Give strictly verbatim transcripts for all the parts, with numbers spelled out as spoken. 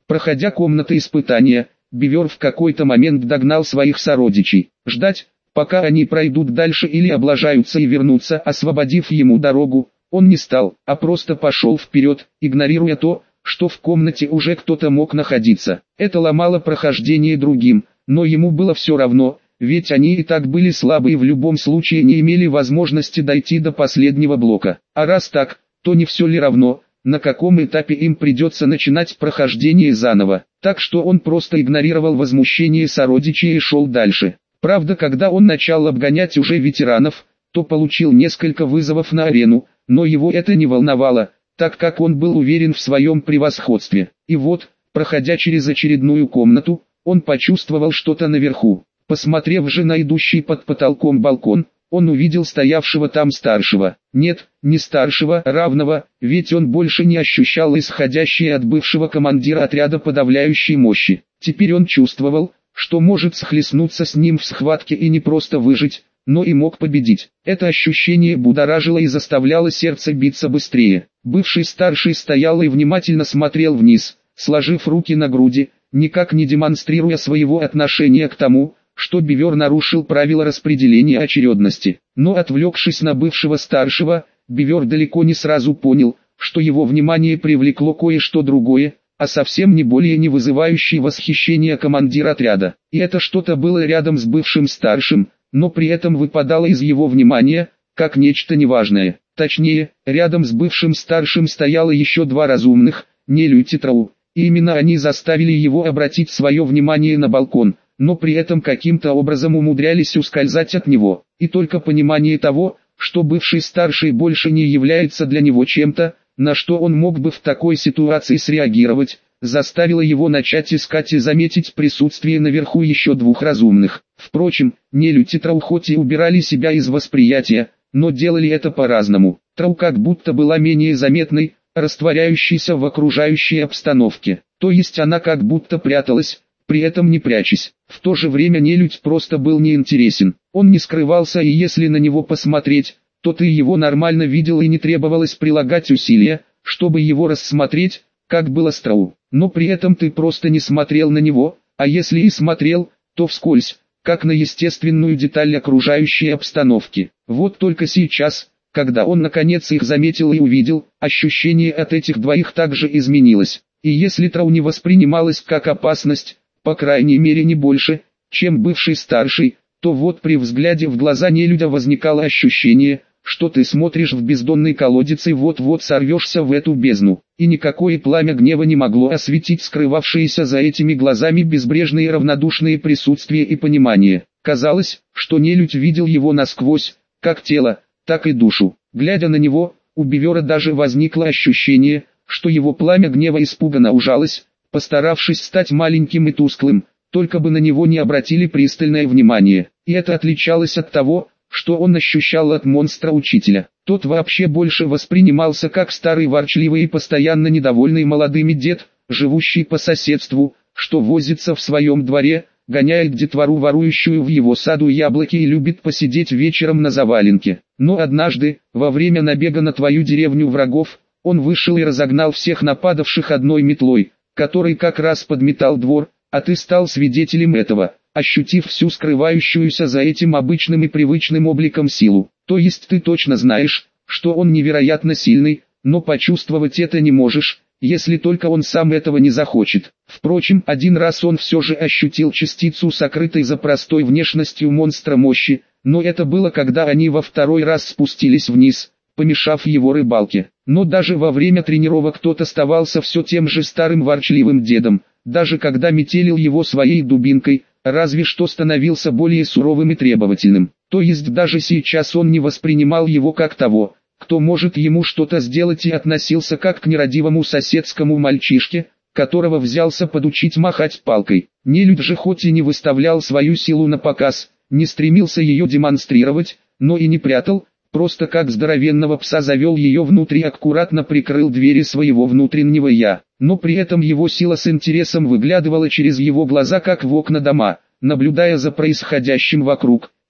Проходя комнаты испытания, Бивер в какой-то момент догнал своих сородичей. Ждать, пока они пройдут дальше или облажаются и вернутся, освободив ему дорогу, он не стал, а просто пошел вперед, игнорируя то, что в комнате уже кто-то мог находиться. Это ломало прохождение другим, но ему было все равно, ведь они и так были слабы и в любом случае не имели возможности дойти до последнего блока. А раз так, то не все ли равно, на каком этапе им придется начинать прохождение заново. Так что он просто игнорировал возмущение сородичей и шел дальше. Правда, когда он начал обгонять уже ветеранов, то получил несколько вызовов на арену, но его это не волновало, так как он был уверен в своем превосходстве. И вот, проходя через очередную комнату, он почувствовал что-то наверху. Посмотрев же на идущий под потолком балкон, он увидел стоявшего там старшего. Нет, не старшего, равного, ведь он больше не ощущал исходящей от бывшего командира отряда подавляющей мощи. Теперь он чувствовал, что может схлестнуться с ним в схватке и не просто выжить, но и мог победить. Это ощущение будоражило и заставляло сердце биться быстрее. Бывший старший стоял и внимательно смотрел вниз, сложив руки на груди, никак не демонстрируя своего отношения к тому, что Бивер нарушил правила распределения очередности. Но отвлекшись на бывшего старшего, Бивер далеко не сразу понял, что его внимание привлекло кое-что другое, а совсем не более не вызывающий восхищение командир отряда. И это что-то было рядом с бывшим старшим, но при этом выпадало из его внимания, как нечто неважное. Точнее, рядом с бывшим старшим стояло еще два разумных, Нелюдь и Трау, и именно они заставили его обратить свое внимание на балкон, но при этом каким-то образом умудрялись ускользать от него. И только понимание того, что бывший старший больше не является для него чем-то, на что он мог бы в такой ситуации среагировать, заставило его начать искать и заметить присутствие наверху еще двух разумных. Впрочем, Нелюдь и Трау хоть и убирали себя из восприятия, но делали это по-разному. Трау как будто была менее заметной, растворяющейся в окружающей обстановке. То есть она как будто пряталась, при этом не прячась. В то же время Нелюдь просто был неинтересен. Он не скрывался, и если на него посмотреть, то ты его нормально видел и не требовалось прилагать усилия, чтобы его рассмотреть, как было с Трау. Но при этом ты просто не смотрел на него, а если и смотрел, то вскользь, как на естественную деталь окружающей обстановки. Вот только сейчас, когда он наконец их заметил и увидел, ощущение от этих двоих также изменилось. И если Трау не воспринималась как опасность, по крайней мере не больше, чем бывший старший, то вот при взгляде в глаза Нелюдя возникало ощущение, что ты смотришь в бездонный колодец и вот-вот сорвешься в эту бездну. И никакое пламя гнева не могло осветить скрывавшиеся за этими глазами безбрежные равнодушные присутствие и понимание. Казалось, что Нелюдь видел его насквозь, как тело, так и душу. Глядя на него, у Бивера даже возникло ощущение, что его пламя гнева испуганно ужалось, постаравшись стать маленьким и тусклым, только бы на него не обратили пристальное внимание. И это отличалось от того, что он ощущал от монстра-учителя. Тот вообще больше воспринимался как старый ворчливый и постоянно недовольный молодыми дед, живущий по соседству, что возится в своем дворе, гоняет детвору, ворующую в его саду яблоки, и любит посидеть вечером на заваленке. Но однажды, во время набега на твою деревню врагов, он вышел и разогнал всех нападавших одной метлой, который как раз подметал двор, а ты стал свидетелем этого, ощутив всю скрывающуюся за этим обычным и привычным обликом силу. То есть ты точно знаешь, что он невероятно сильный, но почувствовать это не можешь, если только он сам этого не захочет. Впрочем, один раз он все же ощутил частицу сокрытой за простой внешностью монстра мощи, но это было когда они во второй раз спустились вниз, помешав его рыбалке. Но даже во время тренировок тот оставался все тем же старым ворчливым дедом, даже когда метелил его своей дубинкой, разве что становился более суровым и требовательным. То есть даже сейчас он не воспринимал его как того, кто может ему что-то сделать, и относился как к нерадивому соседскому мальчишке, которого взялся подучить махать палкой. Нелюдь же хоть и не выставлял свою силу на показ, не стремился ее демонстрировать, но и не прятал, просто как здоровенного пса завел ее внутрь и аккуратно прикрыл двери своего внутреннего «я». Но при этом его сила с интересом выглядывала через его глаза как в окна дома, наблюдая за происходящим вокруг,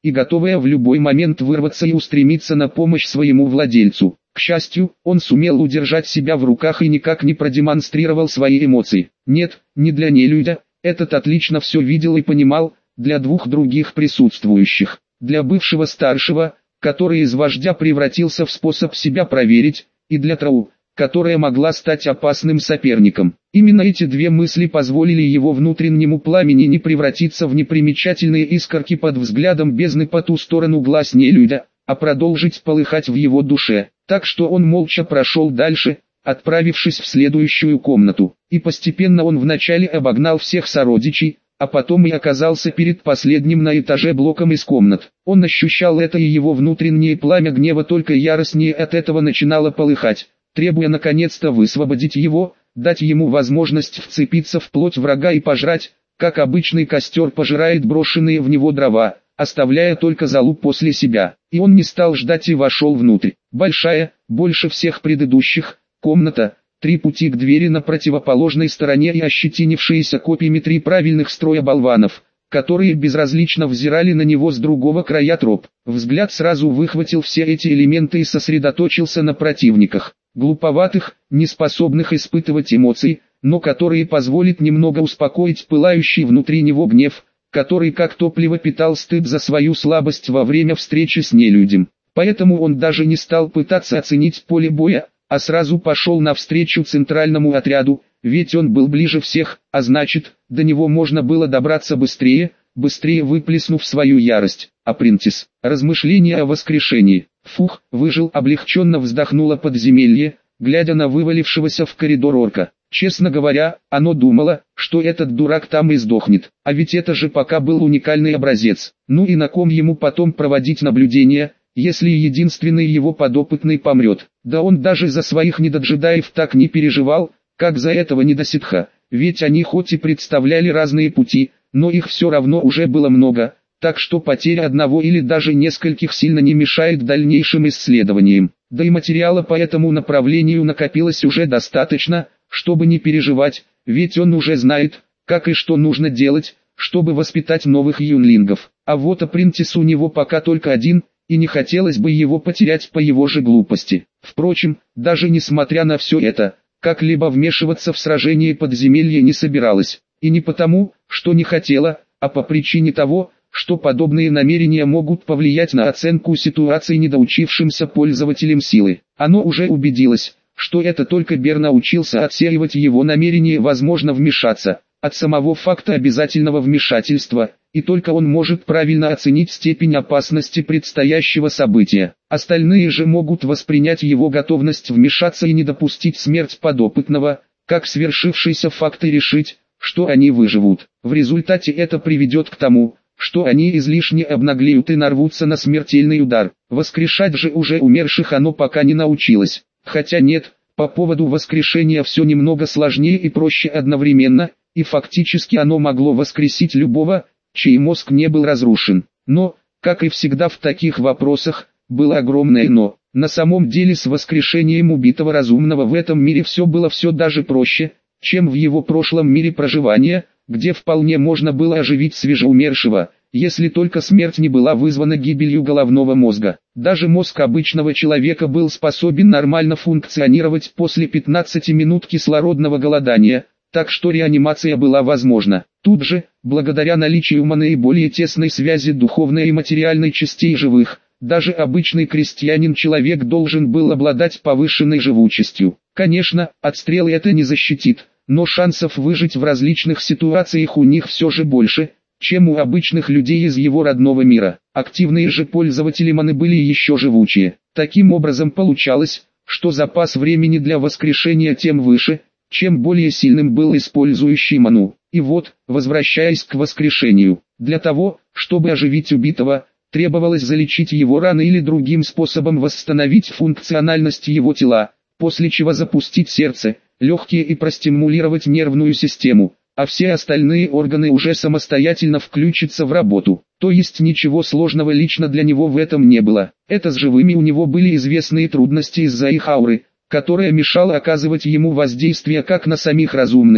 и готовая в любой момент вырваться и устремиться на помощь своему владельцу. К счастью, он сумел удержать себя в руках и никак не продемонстрировал свои эмоции. Нет, не для нелюдя, этот отлично все видел и понимал, для двух других присутствующих. Для бывшего старшего, который из вождя превратился в способ себя проверить, и для Трау, которая могла стать опасным соперником. Именно эти две мысли позволили его внутреннему пламени не превратиться в непримечательные искорки под взглядом бездны по ту сторону глаз нелюдя, а продолжить полыхать в его душе. Так что он молча прошел дальше, отправившись в следующую комнату. И постепенно он вначале обогнал всех сородичей, а потом и оказался перед последним на этаже блоком из комнат. Он ощущал это, и его внутреннее пламя гнева только яростнее от этого начинало полыхать, требуя наконец-то высвободить его, дать ему возможность вцепиться в плоть врага и пожрать, как обычный костер пожирает брошенные в него дрова, оставляя только золу после себя. И он не стал ждать и вошел внутрь. Большая, больше всех предыдущих, комната, три пути к двери на противоположной стороне и ощетинившиеся копьями три правильных строя болванов, которые безразлично взирали на него с другого края троп. Взгляд сразу выхватил все эти элементы и сосредоточился на противниках. Глуповатых, неспособных испытывать эмоции, но которые позволят немного успокоить пылающий внутри него гнев, который как топливо питал стыд за свою слабость во время встречи с нелюдем. Поэтому он даже не стал пытаться оценить поле боя, а сразу пошел навстречу центральному отряду, ведь он был ближе всех, а значит, до него можно было добраться быстрее, быстрее выплеснув свою ярость. Апрентис. Размышления о воскрешении. Фух, выжил, облегченно вздохнуло подземелье, глядя на вывалившегося в коридор орка. Честно говоря, оно думало, что этот дурак там и сдохнет. А ведь это же пока был уникальный образец. Ну и на ком ему потом проводить наблюдения, если единственный его подопытный помрет. Да он даже за своих недоджедаев так не переживал, как за этого недоситха. Ведь они хоть и представляли разные пути, но их все равно уже было много. Так что потеря одного или даже нескольких сильно не мешает дальнейшим исследованиям. Да и материала по этому направлению накопилось уже достаточно, чтобы не переживать, ведь он уже знает, как и что нужно делать, чтобы воспитать новых юнлингов. А вот апрентис у него пока только один, и не хотелось бы его потерять по его же глупости. Впрочем, даже несмотря на все это, как-либо вмешиваться в сражение подземелья не собиралась. И не потому, что не хотела, а по причине того, что подобные намерения могут повлиять на оценку ситуации недоучившимся пользователям силы. Оно уже убедилось, что это только Бер научился отсеивать его намерение возможно вмешаться, от самого факта обязательного вмешательства, и только он может правильно оценить степень опасности предстоящего события. Остальные же могут воспринять его готовность вмешаться и не допустить смерть подопытного, как свершившийся факт и решить, что они выживут. В результате это приведет к тому, что они излишне обнаглеют и нарвутся на смертельный удар. Воскрешать же уже умерших оно пока не научилось. Хотя нет, по поводу воскрешения все немного сложнее и проще одновременно, и фактически оно могло воскресить любого, чей мозг не был разрушен. Но, как и всегда в таких вопросах, было огромное «но». На самом деле с воскрешением убитого разумного в этом мире все было все даже проще, чем в его прошлом мире проживания, где вполне можно было оживить свежеумершего, если только смерть не была вызвана гибелью головного мозга. Даже мозг обычного человека был способен нормально функционировать после пятнадцати минут кислородного голодания, так что реанимация была возможна. Тут же, благодаря наличию наиболее тесной связи духовной и материальной частей живых, даже обычный крестьянин-человек должен был обладать повышенной живучестью. Конечно, от стрелы это не защитит, но шансов выжить в различных ситуациях у них все же больше, чем у обычных людей из его родного мира. Активные же пользователи маны были еще живучие. Таким образом получалось, что запас времени для воскрешения тем выше, чем более сильным был использующий ману. И вот, возвращаясь к воскрешению, для того, чтобы оживить убитого, требовалось залечить его раны или другим способом восстановить функциональность его тела, после чего запустить сердце, легкие и простимулировать нервную систему, а все остальные органы уже самостоятельно включатся в работу. То есть ничего сложного лично для него в этом не было. Это с живыми у него были известные трудности из-за их ауры, которая мешала оказывать ему воздействие как на самих разумных,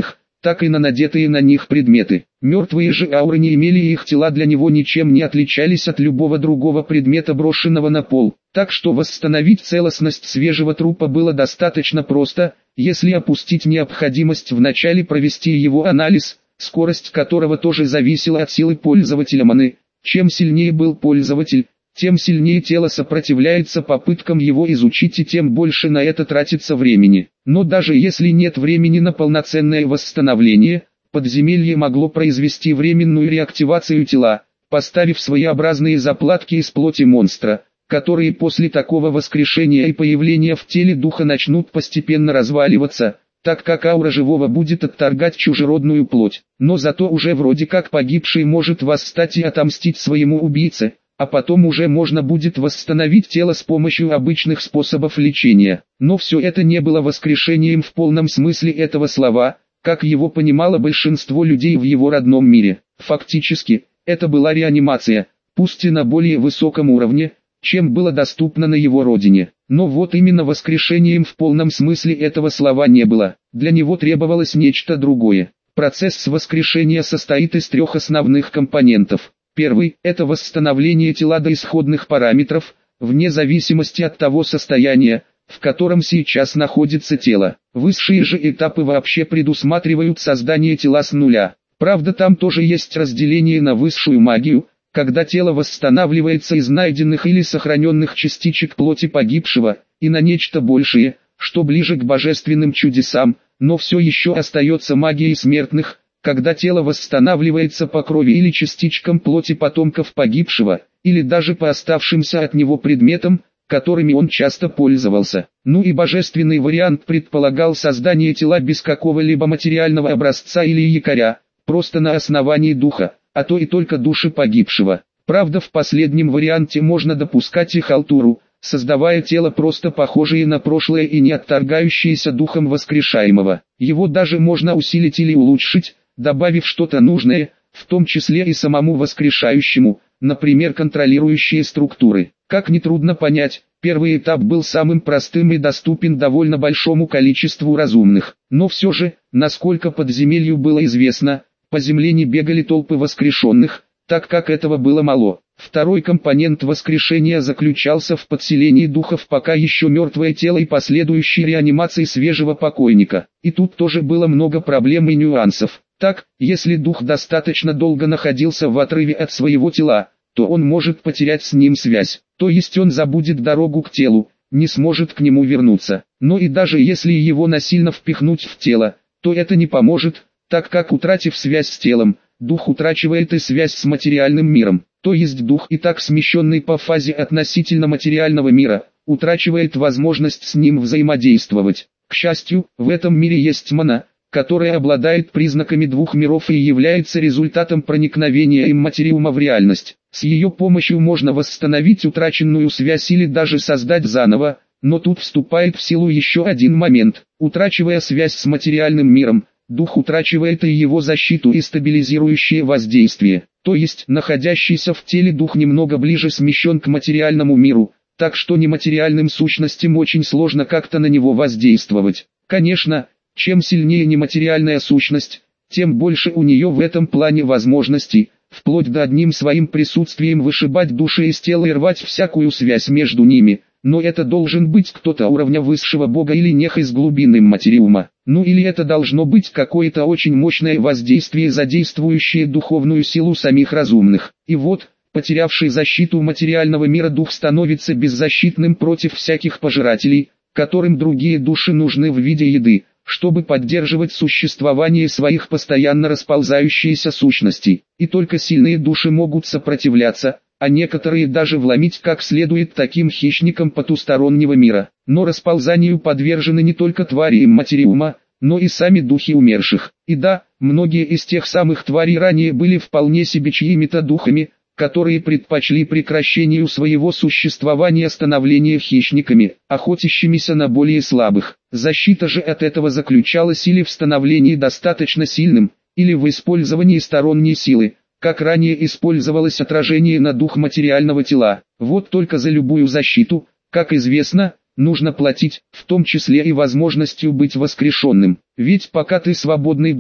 так и на надетые на них предметы. Мертвые же ауры не имели, и их тела для него ничем не отличались от любого другого предмета, брошенного на пол. Так что восстановить целостность свежего трупа было достаточно просто, если опустить необходимость вначале провести его анализ, скорость которого тоже зависела от силы пользователя маны. Чем сильнее был пользователь, тем сильнее тело сопротивляется попыткам его изучить, и тем больше на это тратится времени. Но даже если нет времени на полноценное восстановление, подземелье могло произвести временную реактивацию тела, поставив своеобразные заплатки из плоти монстра, которые после такого воскрешения и появления в теле духа начнут постепенно разваливаться, так как аура живого будет отторгать чужеродную плоть. Но зато уже вроде как погибший может восстать и отомстить своему убийце, а потом уже можно будет восстановить тело с помощью обычных способов лечения. Но все это не было воскрешением в полном смысле этого слова, как его понимало большинство людей в его родном мире. Фактически, это была реанимация, пусть и на более высоком уровне, чем было доступно на его родине. Но вот именно воскрешением в полном смысле этого слова не было. Для него требовалось нечто другое. Процесс воскрешения состоит из трех основных компонентов. Первый – это восстановление тела до исходных параметров, вне зависимости от того состояния, в котором сейчас находится тело. Высшие же этапы вообще предусматривают создание тела с нуля. Правда, там тоже есть разделение на высшую магию, когда тело восстанавливается из найденных или сохраненных частичек плоти погибшего, и на нечто большее, что ближе к божественным чудесам, но все еще остается магией смертных, когда тело восстанавливается по крови или частичкам плоти потомков погибшего, или даже по оставшимся от него предметам, которыми он часто пользовался. Ну и божественный вариант предполагал создание тела без какого-либо материального образца или якоря, просто на основании духа, а то и только души погибшего. Правда, в последнем варианте можно допускать и халтуру, создавая тело просто похожее на прошлое и не отторгающееся духом воскрешаемого. Его даже можно усилить или улучшить, добавив что-то нужное, в том числе и самому воскрешающему, например, контролирующие структуры. Как нетрудно понять, первый этап был самым простым и доступен довольно большому количеству разумных. Но все же, насколько подземелью было известно, по земле не бегали толпы воскрешенных, так как этого было мало. Второй компонент воскрешения заключался в подселении духа в пока еще мертвое тело и последующей реанимации свежего покойника. И тут тоже было много проблем и нюансов. Так, если дух достаточно долго находился в отрыве от своего тела, то он может потерять с ним связь, то есть он забудет дорогу к телу, не сможет к нему вернуться. Но и даже если его насильно впихнуть в тело, то это не поможет, так как, утратив связь с телом, дух утрачивает и связь с материальным миром, то есть дух, и так смещенный по фазе относительно материального мира, утрачивает возможность с ним взаимодействовать. К счастью, в этом мире есть мана, которая обладает признаками двух миров и является результатом проникновения имматериума в реальность. С ее помощью можно восстановить утраченную связь или даже создать заново, но тут вступает в силу еще один момент. Утрачивая связь с материальным миром, дух утрачивает и его защиту и стабилизирующее воздействие, то есть находящийся в теле дух немного ближе смещен к материальному миру, так что нематериальным сущностям очень сложно как-то на него воздействовать. Конечно, чем сильнее нематериальная сущность, тем больше у нее в этом плане возможностей, вплоть до одним своим присутствием вышибать души из тела и рвать всякую связь между ними, но это должен быть кто-то уровня высшего бога или нех из глубины имматериума, ну или это должно быть какое-то очень мощное воздействие, задействующее духовную силу самих разумных. И вот, потерявший защиту материального мира дух становится беззащитным против всяких пожирателей, которым другие души нужны в виде еды, чтобы поддерживать существование своих постоянно расползающихся сущностей. И только сильные души могут сопротивляться, а некоторые даже вломить как следует таким хищникам потустороннего мира. Но расползанию подвержены не только твари имматериума, но и сами духи умерших. И да, многие из тех самых тварей ранее были вполне себе чьими-то духами, которые предпочли прекращению своего существования становление хищниками, охотящимися на более слабых. Защита же от этого заключалась или в становлении достаточно сильным, или в использовании сторонней силы, как ранее использовалось отражение на дух материального тела. Вот только за любую защиту, как известно, нужно платить, в том числе и возможностью быть воскрешенным. Ведь пока ты свободный дух,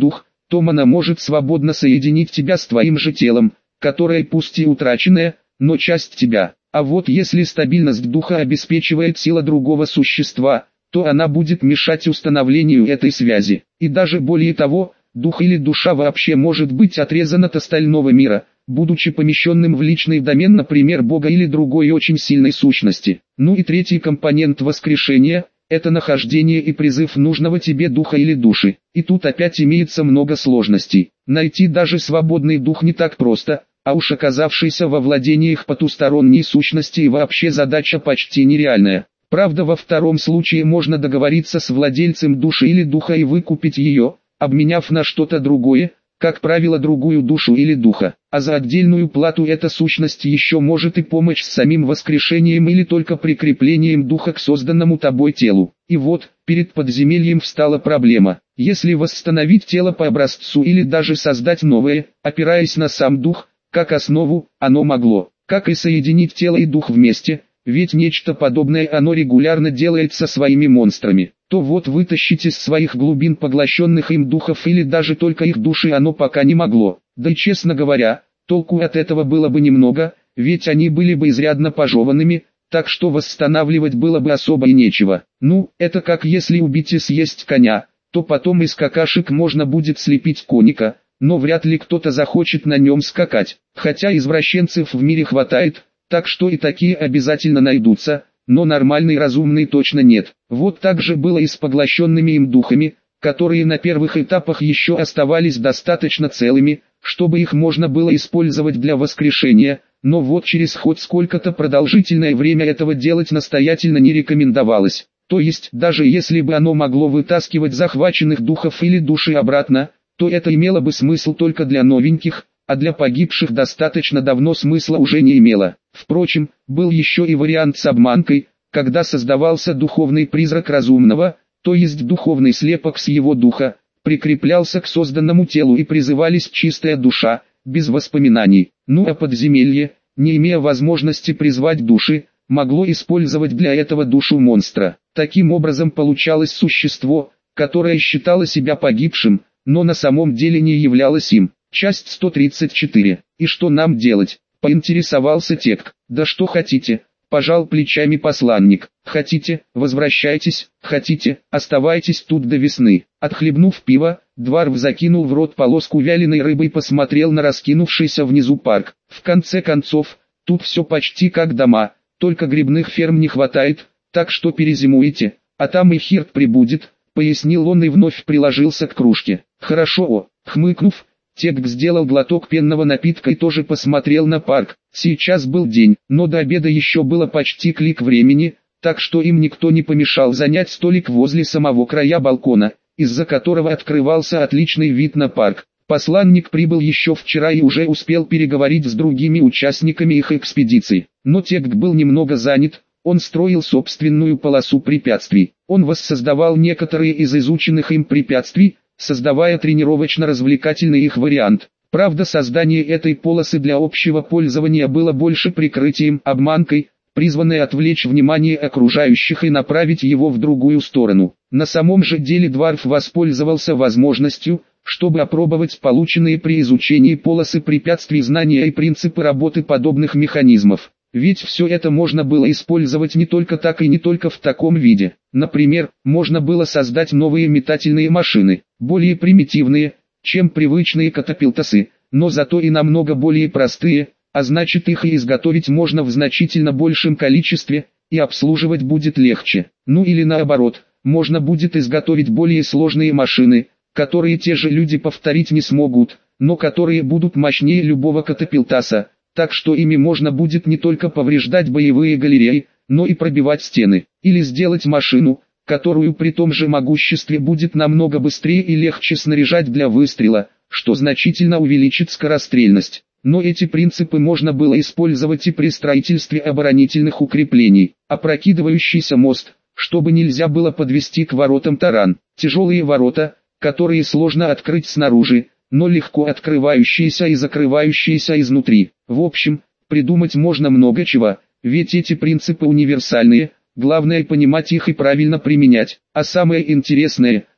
то мана может свободно соединить тебя с твоим же телом, которое пусть и утраченное, но часть тебя. А вот если стабильность духа обеспечивает сила другого существа, то она будет мешать установлению этой связи. И даже более того, дух или душа вообще может быть отрезан от остального мира, будучи помещенным в личный домен, например, Бога или другой очень сильной сущности. Ну и третий компонент воскрешения – это нахождение и призыв нужного тебе духа или души. И тут опять имеется много сложностей. Найти даже свободный дух не так просто, а уж оказавшийся во владениях потусторонней сущности и вообще задача почти нереальная. Правда, во втором случае можно договориться с владельцем души или духа и выкупить ее, обменяв на что-то другое, как правило другую душу или духа, а за отдельную плату эта сущность еще может и помочь с самим воскрешением или только прикреплением духа к созданному тобой телу. И вот, перед подземельем встала проблема. Если восстановить тело по образцу или даже создать новое, опираясь на сам дух, как основу, оно могло, как и соединить тело и дух вместе, ведь нечто подобное оно регулярно делает со своими монстрами, то вот вытащить из своих глубин поглощенных им духов или даже только их души оно пока не могло. Да и честно говоря, толку от этого было бы немного, ведь они были бы изрядно пожеванными, так что восстанавливать было бы особо и нечего. Ну, это как если убить и съесть коня, то потом из какашек можно будет слепить коника, но вряд ли кто-то захочет на нем скакать, хотя извращенцев в мире хватает. Так что и такие обязательно найдутся, но нормальный разумный точно нет. Вот так же было и с поглощенными им духами, которые на первых этапах еще оставались достаточно целыми, чтобы их можно было использовать для воскрешения, но вот через хоть сколько-то продолжительное время этого делать настоятельно не рекомендовалось. То есть, даже если бы оно могло вытаскивать захваченных духов или души обратно, то это имело бы смысл только для новеньких, а для погибших достаточно давно смысла уже не имело. Впрочем, был еще и вариант с обманкой, когда создавался духовный призрак разумного, то есть духовный слепок с его духа, прикреплялся к созданному телу и призывались чистая душа, без воспоминаний. Ну а подземелье, не имея возможности призвать души, могло использовать для этого душу монстра. Таким образом получалось существо, которое считало себя погибшим, но на самом деле не являлось им. Часть сто тридцать четыре. И что нам делать? Поинтересовался Тек. Да что хотите, пожал плечами посланник. Хотите, возвращайтесь, хотите, оставайтесь тут до весны. Отхлебнув пиво, Дварф закинул в рот полоску вяленой рыбы и посмотрел на раскинувшийся внизу парк. В конце концов, тут все почти как дома, только грибных ферм не хватает, так что перезимуете, а там и Хирт прибудет, пояснил он и вновь приложился к кружке. Хорошо, хмыкнув, Тек сделал глоток пенного напитка и тоже посмотрел на парк. Сейчас был день, но до обеда еще было почти клик времени, так что им никто не помешал занять столик возле самого края балкона, из-за которого открывался отличный вид на парк. Посланник прибыл еще вчера и уже успел переговорить с другими участниками их экспедиции. Но Тек был немного занят, он строил собственную полосу препятствий. Он воссоздавал некоторые из изученных им препятствий, создавая тренировочно-развлекательный их вариант. Правда, создание этой полосы для общего пользования было больше прикрытием, обманкой, призванной отвлечь внимание окружающих и направить его в другую сторону. На самом же деле Дварф воспользовался возможностью, чтобы опробовать полученные при изучении полосы препятствий знания и принципы работы подобных механизмов. Ведь все это можно было использовать не только так и не только в таком виде. Например, можно было создать новые метательные машины, более примитивные, чем привычные катапилтасы, но зато и намного более простые, а значит их и изготовить можно в значительно большем количестве, и обслуживать будет легче. Ну или наоборот, можно будет изготовить более сложные машины, которые те же люди повторить не смогут, но которые будут мощнее любого катапилтаса. Так что ими можно будет не только повреждать боевые галереи, но и пробивать стены. Или сделать машину, которую при том же могуществе будет намного быстрее и легче снаряжать для выстрела, что значительно увеличит скорострельность. Но эти принципы можно было использовать и при строительстве оборонительных укреплений. Опрокидывающийся мост, чтобы нельзя было подвести к воротам таран. Тяжелые ворота, которые сложно открыть снаружи, но легко открывающиеся и закрывающиеся изнутри. В общем, придумать можно много чего, ведь эти принципы универсальные, главное понимать их и правильно применять. А самое интересное,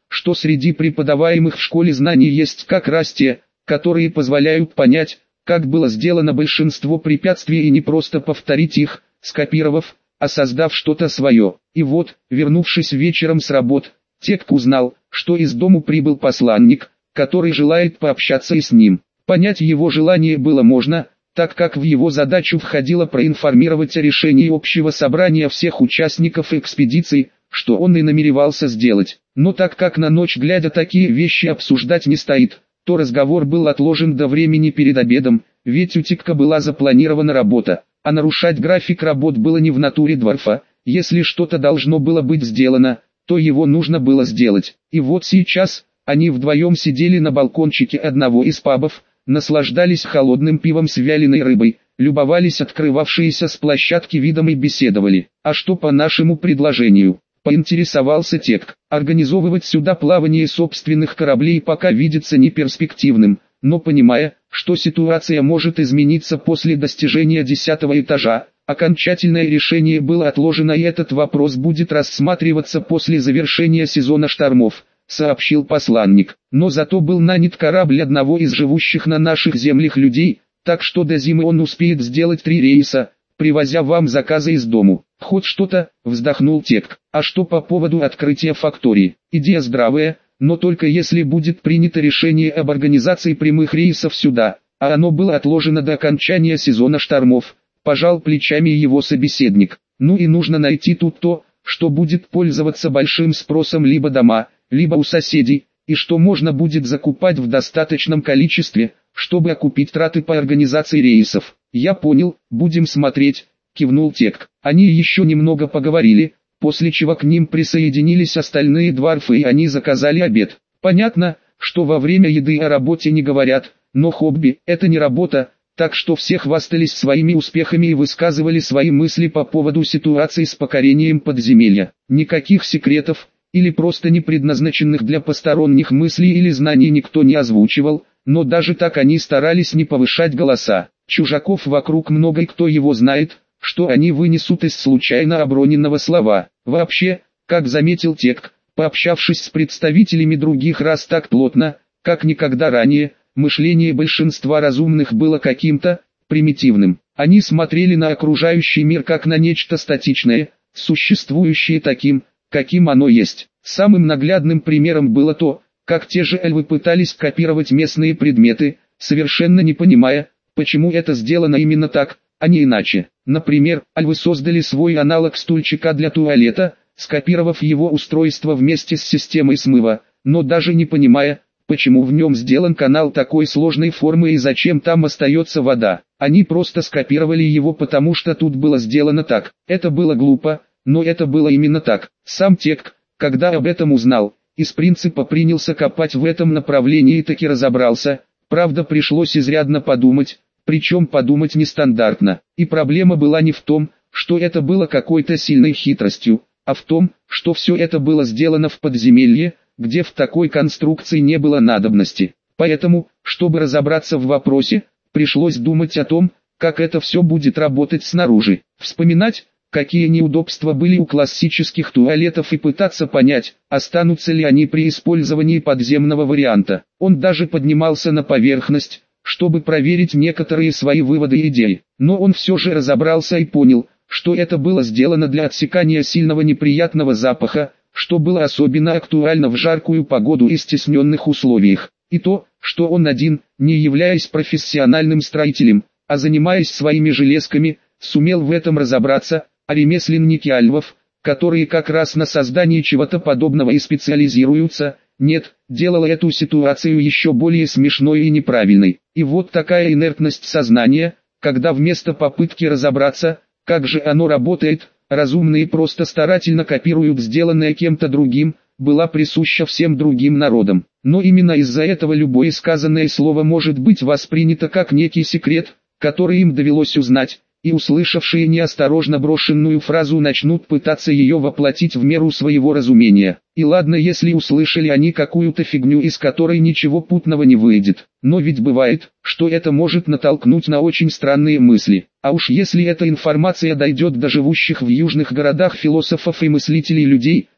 что среди преподаваемых в школе знаний есть как раз те, которые позволяют понять, как было сделано большинство препятствий и не просто повторить их, скопировав, а создав что-то свое. И вот, вернувшись вечером с работ, Тек узнал, что из дому прибыл посланник, который желает пообщаться и с ним. Понять его желание было можно, так как в его задачу входило проинформировать о решении общего собрания всех участников экспедиции, что он и намеревался сделать. Но так как на ночь глядя такие вещи обсуждать не стоит, то разговор был отложен до времени перед обедом, ведь у Текка была запланирована работа, а нарушать график работ было не в натуре Дворфа. Если что-то должно было быть сделано, то его нужно было сделать. И вот сейчас, они вдвоем сидели на балкончике одного из пабов, наслаждались холодным пивом с вяленой рыбой, любовались открывавшиеся с площадки видом и беседовали. А что по нашему предложению? Поинтересовался Тек. Организовывать сюда плавание собственных кораблей пока видится неперспективным, но понимая, что ситуация может измениться после достижения десятого этажа, окончательное решение было отложено и этот вопрос будет рассматриваться после завершения сезона штормов, сообщил посланник. Но зато был нанят корабль одного из живущих на наших землях людей, так что до зимы он успеет сделать три рейса, привозя вам заказы из дому. Хоть что-то, вздохнул Тек. А что по поводу открытия фактории? Идея здравая, но только если будет принято решение об организации прямых рейсов сюда, а оно было отложено до окончания сезона штормов, пожал плечами его собеседник. Ну и нужно найти тут то, что будет пользоваться большим спросом либо дома, либо у соседей, и что можно будет закупать в достаточном количестве, чтобы окупить траты по организации рейсов. Я понял, будем смотреть, кивнул Тек. Они еще немного поговорили, после чего к ним присоединились остальные дварфы и они заказали обед. Понятно, что во время еды о работе не говорят, но хобби – это не работа, так что все хвастались своими успехами и высказывали свои мысли по поводу ситуации с покорением подземелья. Никаких секретов, или просто не предназначенных для посторонних мыслей или знаний никто не озвучивал, но даже так они старались не повышать голоса. Чужаков вокруг много и кто его знает, что они вынесут из случайно оброненного слова. Вообще, как заметил Тек, пообщавшись с представителями других рас так плотно, как никогда ранее, мышление большинства разумных было каким-то примитивным. Они смотрели на окружающий мир как на нечто статичное, существующее таким, каким оно есть. Самым наглядным примером было то, как те же эльвы пытались копировать местные предметы, совершенно не понимая, почему это сделано именно так, а не иначе. Например, эльвы создали свой аналог стульчика для туалета, скопировав его устройство вместе с системой смыва, но даже не понимая, почему в нем сделан канал такой сложной формы и зачем там остается вода. Они просто скопировали его потому что тут было сделано так. Это было глупо, но это было именно так. Сам Тек, когда об этом узнал, из принципа принялся копать в этом направлении и таки разобрался. Правда, пришлось изрядно подумать, причем подумать нестандартно. И проблема была не в том, что это было какой-то сильной хитростью, а в том, что все это было сделано в подземелье, где в такой конструкции не было надобности. Поэтому, чтобы разобраться в вопросе, пришлось думать о том, как это все будет работать снаружи. Вспоминать, какие неудобства были у классических туалетов и пытаться понять, останутся ли они при использовании подземного варианта. Он даже поднимался на поверхность, чтобы проверить некоторые свои выводы и идеи. Но он все же разобрался и понял, что это было сделано для отсекания сильного неприятного запаха, что было особенно актуально в жаркую погоду и стесненных условиях. И то, что он один, не являясь профессиональным строителем, а занимаясь своими железками, сумел в этом разобраться, а ремесленники альвов, которые как раз на создании чего-то подобного и специализируются, нет, делало эту ситуацию еще более смешной и неправильной. И вот такая инертность сознания, когда вместо попытки разобраться, как же оно работает, разумные просто старательно копируют сделанное кем-то другим, была присуща всем другим народам. Но именно из-за этого любое сказанное слово может быть воспринято как некий секрет, который им довелось узнать, и услышавшие неосторожно брошенную фразу начнут пытаться ее воплотить в меру своего разумения. И ладно, если услышали они какую-то фигню, из которой ничего путного не выйдет. Но ведь бывает, что это может натолкнуть на очень странные мысли. А уж если эта информация дойдет до живущих в южных городах философов и мыслителей людей,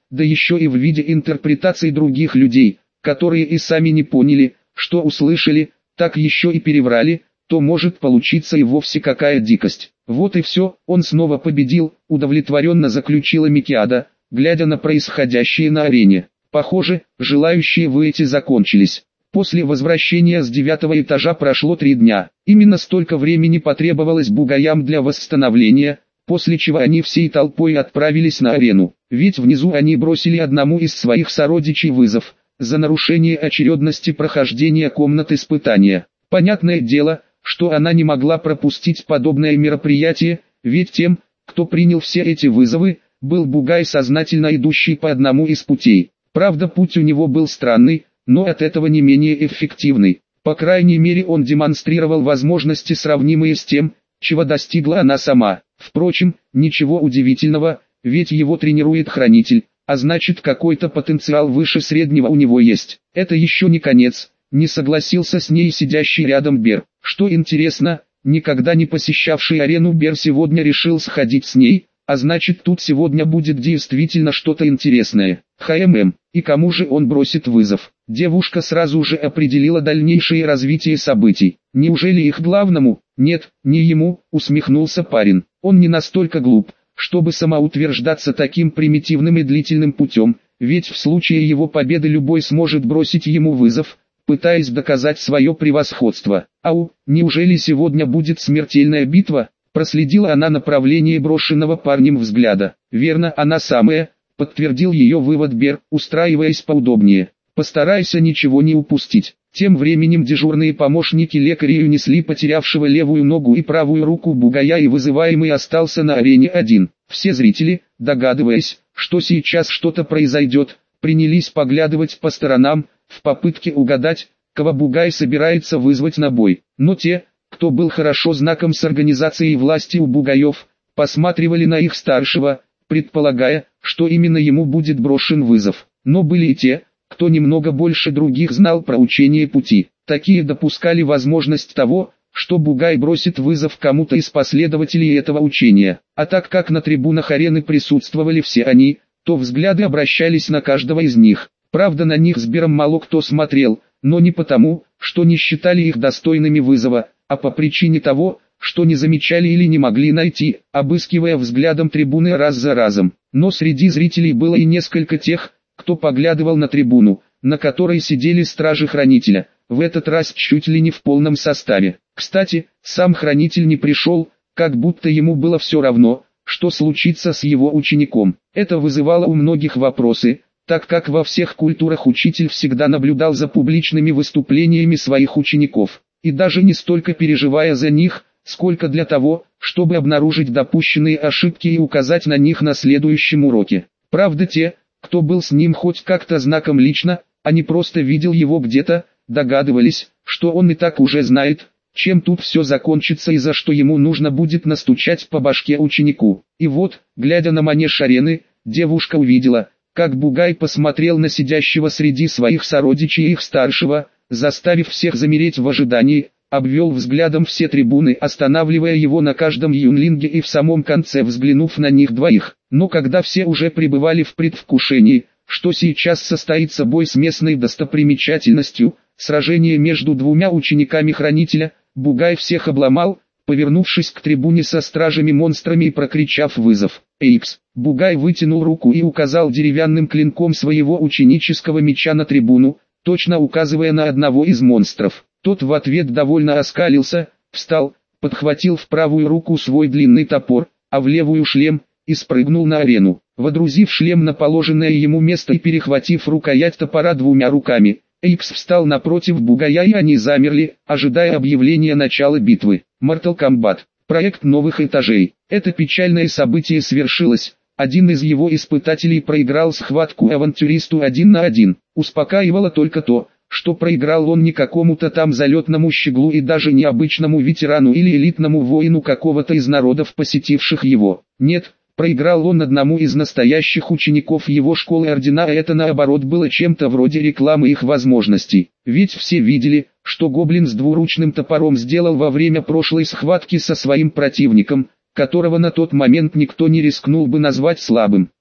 да еще и в виде интерпретаций других людей, которые и сами не поняли, что услышали, так еще и переврали, то может получиться и вовсе какая дикость. Вот и все, он снова победил, удовлетворенно заключила Микиада, глядя на происходящее на арене. Похоже, желающие выйти закончились. После возвращения с девятого этажа прошло три дня. Именно столько времени потребовалось бугаям для восстановления, после чего они всей толпой отправились на арену. Ведь внизу они бросили одному из своих сородичей вызов за нарушение очередности прохождения комнат испытания. Понятное дело, что она не могла пропустить подобное мероприятие, ведь тем, кто принял все эти вызовы, был бугай, сознательно идущий по одному из путей. Правда, путь у него был странный, но от этого не менее эффективный. По крайней мере, он демонстрировал возможности, сравнимые с тем, чего достигла она сама. Впрочем, ничего удивительного, ведь его тренирует хранитель, а значит, какой-то потенциал выше среднего у него есть. Это еще не конец, не согласился с ней сидящий рядом Бер. Что интересно, никогда не посещавший арену Бер сегодня решил сходить с ней, а значит, тут сегодня будет действительно что-то интересное. ХММ, и кому же он бросит вызов? Девушка сразу же определила дальнейшее развитие событий. Неужели их главному? Нет, не ему, усмехнулся парень. Он не настолько глуп, чтобы самоутверждаться таким примитивным и длительным путем, ведь в случае его победы любой сможет бросить ему вызов, пытаясь доказать свое превосходство. Ау, неужели сегодня будет смертельная битва? Проследила она направление брошенного парнем взгляда. Верно, она самая, подтвердил ее вывод Бер, устраиваясь поудобнее. Постарайся ничего не упустить. Тем временем дежурные помощники лекаря унесли потерявшего левую ногу и правую руку бугая, и вызываемый остался на арене один. Все зрители, догадываясь, что сейчас что-то произойдет, принялись поглядывать по сторонам, в попытке угадать, кого бугай собирается вызвать на бой. Но те, кто был хорошо знаком с организацией власти у бугаев, посматривали на их старшего, предполагая, что именно ему будет брошен вызов. Но были и те, кто немного больше других знал про учение пути. Такие допускали возможность того, что бугай бросит вызов кому-то из последователей этого учения. А так как на трибунах арены присутствовали все они, то взгляды обращались на каждого из них. Правда, на них с Бером мало кто смотрел, но не потому, что не считали их достойными вызова, а по причине того, что не замечали или не могли найти, обыскивая взглядом трибуны раз за разом. Но среди зрителей было и несколько тех, кто поглядывал на трибуну, на которой сидели стражи хранителя, в этот раз чуть ли не в полном составе. Кстати, сам хранитель не пришел, как будто ему было все равно, что случится с его учеником. Это вызывало у многих вопросы, так как во всех культурах учитель всегда наблюдал за публичными выступлениями своих учеников, и даже не столько переживая за них, сколько для того, чтобы обнаружить допущенные ошибки и указать на них на следующем уроке. Правда, те, кто был с ним хоть как-то знаком лично, а не просто видел его где-то, догадывались, что он и так уже знает, чем тут все закончится и за что ему нужно будет настучать по башке ученику. И вот, глядя на манеж арены, девушка увидела, как бугай посмотрел на сидящего среди своих сородичей их старшего, заставив всех замереть в ожидании, обвел взглядом все трибуны, останавливая его на каждом юнлинге и в самом конце взглянув на них двоих. Но когда все уже пребывали в предвкушении, что сейчас состоится бой с местной достопримечательностью, сражение между двумя учениками хранителя, бугай всех обломал, повернувшись к трибуне со стражами-монстрами и прокричав вызов. «Эйпс!» Бугай вытянул руку и указал деревянным клинком своего ученического меча на трибуну, точно указывая на одного из монстров. Тот в ответ довольно оскалился, встал, подхватил в правую руку свой длинный топор, а в левую шлем, и спрыгнул на арену. Водрузив шлем на положенное ему место и перехватив рукоять топора двумя руками, Эйпс встал напротив бугая, и они замерли, ожидая объявления начала битвы. Mortal Kombat. Проект новых этажей. Это печальное событие свершилось. Один из его испытателей проиграл схватку авантюристу один на один. Успокаивало только то, что проиграл он не какому-то там залетному щеглу и даже не обычному ветерану или элитному воину какого-то из народов, посетивших его. Нет, проиграл он одному из настоящих учеников его школы ордена, а это наоборот было чем-то вроде рекламы их возможностей. Ведь все видели, что гоблин с двуручным топором сделал во время прошлой схватки со своим противником, которого на тот момент никто не рискнул бы назвать слабым.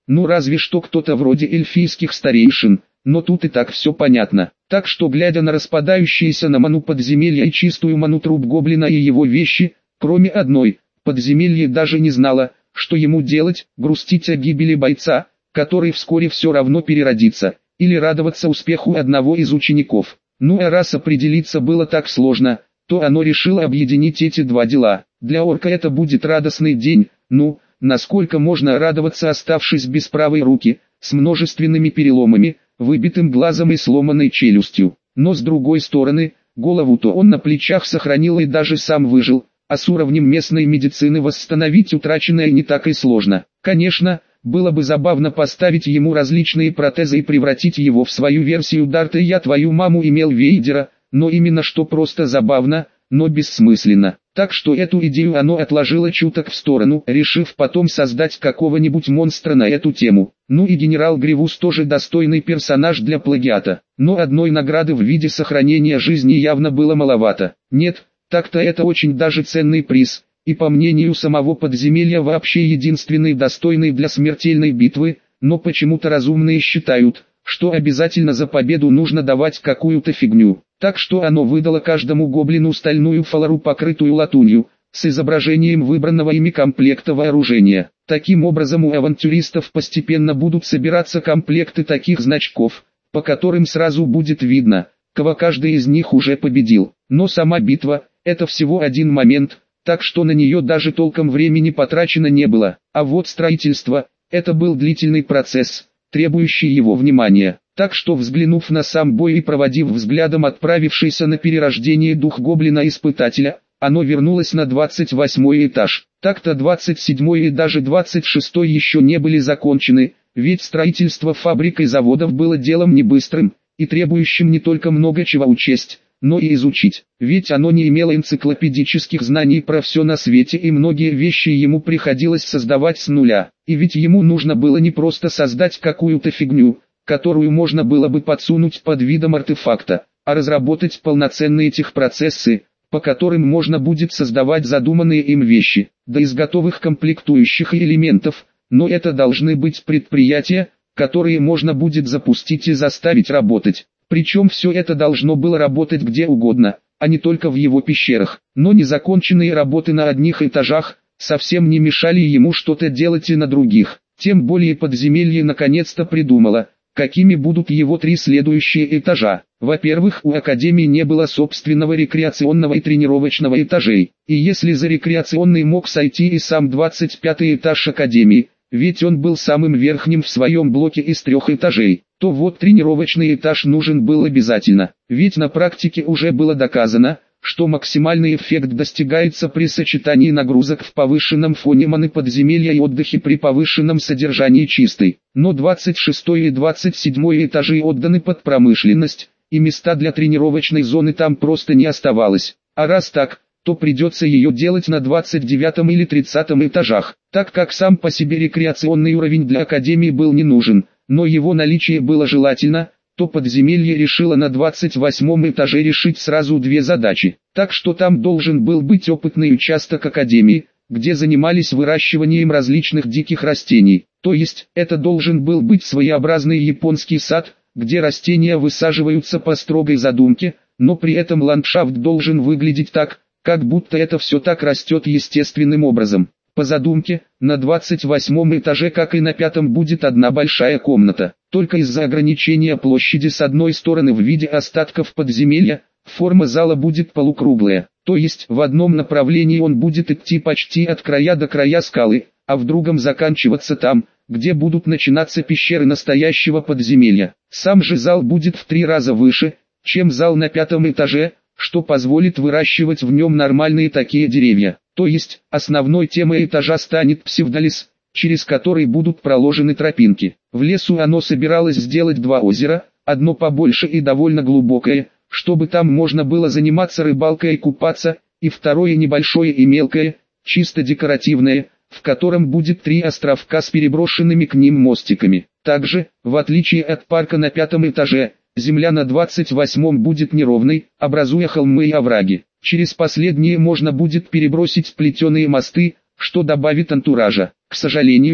Ну разве что кто-то вроде эльфийских старейшин, но тут и так все понятно. Так что, глядя на распадающиеся на ману подземелья и чистую ману труп гоблина и его вещи, кроме одной, подземелье даже не знало, что ему делать: грустить о гибели бойца, который вскоре все равно переродится, или радоваться успеху одного из учеников. Ну а раз определиться было так сложно, то оно решило объединить эти два дела. Для орка это будет радостный день. Ну, насколько можно радоваться, оставшись без правой руки, с множественными переломами, выбитым глазом и сломанной челюстью. Но с другой стороны, голову-то он на плечах сохранил и даже сам выжил, а с уровнем местной медицины восстановить утраченное не так и сложно. Конечно, было бы забавно поставить ему различные протезы и превратить его в свою версию Дарта «Я твою маму имел Вейдера», но именно что просто забавно, но бессмысленно. Так что эту идею оно отложило чуток в сторону, решив потом создать какого-нибудь монстра на эту тему. Ну и генерал Гривус тоже достойный персонаж для плагиата. Но одной награды в виде сохранения жизни явно было маловато. Нет, так-то это очень даже ценный приз, и по мнению самого подземелья вообще единственный достойный для смертельной битвы, но почему-то разумные считают, что обязательно за победу нужно давать какую-то фигню. Так что оно выдало каждому гоблину стальную фалару, покрытую латунью, с изображением выбранного ими комплекта вооружения. Таким образом у авантюристов постепенно будут собираться комплекты таких значков, по которым сразу будет видно, кого каждый из них уже победил. Но сама битва – это всего один момент, так что на нее даже толком времени потрачено не было. А вот строительство – это был длительный процесс, требующий его внимания. Так что, взглянув на сам бой и проводив взглядом отправившийся на перерождение дух гоблина-испытателя, оно вернулось на двадцать восьмой этаж. Так-то двадцать седьмой и даже двадцать шестой еще не были закончены, ведь строительство фабрик и заводов было делом не быстрым, и требующим не только много чего учесть, но и изучить. Ведь оно не имело энциклопедических знаний про все на свете, и многие вещи ему приходилось создавать с нуля. И ведь ему нужно было не просто создать какую-то фигню, которую можно было бы подсунуть под видом артефакта, а разработать полноценные техпроцессы, по которым можно будет создавать задуманные им вещи, да из готовых комплектующих и элементов, но это должны быть предприятия, которые можно будет запустить и заставить работать. Причем все это должно было работать где угодно, а не только в его пещерах. Но незаконченные работы на одних этажах совсем не мешали ему что-то делать и на других. Тем более подземелье наконец-то придумало, какими будут его три следующие этажа. Во-первых, у Академии не было собственного рекреационного и тренировочного этажей. И если за рекреационный мог сойти и сам двадцать пятый этаж Академии, ведь он был самым верхним в своем блоке из трех этажей, то вот тренировочный этаж нужен был обязательно. Ведь на практике уже было доказано, что максимальный эффект достигается при сочетании нагрузок в повышенном фоне маны подземелья и отдыхе при повышенном содержании чистой. Но двадцать шестой и двадцать седьмой этажи отданы под промышленность, и места для тренировочной зоны там просто не оставалось. А раз так, то придется ее делать на двадцать девятом или тридцатом этажах, так как сам по себе рекреационный уровень для Академии был не нужен, но его наличие было желательно, то подземелье решило на двадцать восьмом этаже решить сразу две задачи. Так что там должен был быть опытный участок Академии, где занимались выращиванием различных диких растений. То есть, это должен был быть своеобразный японский сад, где растения высаживаются по строгой задумке, но при этом ландшафт должен выглядеть так, как будто это все так растет естественным образом. По задумке, на двадцать восьмом этаже, как и на пятом, будет одна большая комната. Только из-за ограничения площади с одной стороны в виде остатков подземелья, форма зала будет полукруглая. То есть в одном направлении он будет идти почти от края до края скалы, а в другом заканчиваться там, где будут начинаться пещеры настоящего подземелья. Сам же зал будет в три раза выше, чем зал на пятом этаже, что позволит выращивать в нем нормальные такие деревья. То есть, основной темой этажа станет псевдолес, через который будут проложены тропинки. В лесу оно собиралось сделать два озера, одно побольше и довольно глубокое, чтобы там можно было заниматься рыбалкой и купаться, и второе небольшое и мелкое, чисто декоративное, в котором будет три островка с переброшенными к ним мостиками. Также, в отличие от парка на пятом этаже, земля на двадцать восьмом будет неровной, образуя холмы и овраги. Через последние можно будет перебросить плетеные мосты, что добавит антуража. К сожалению,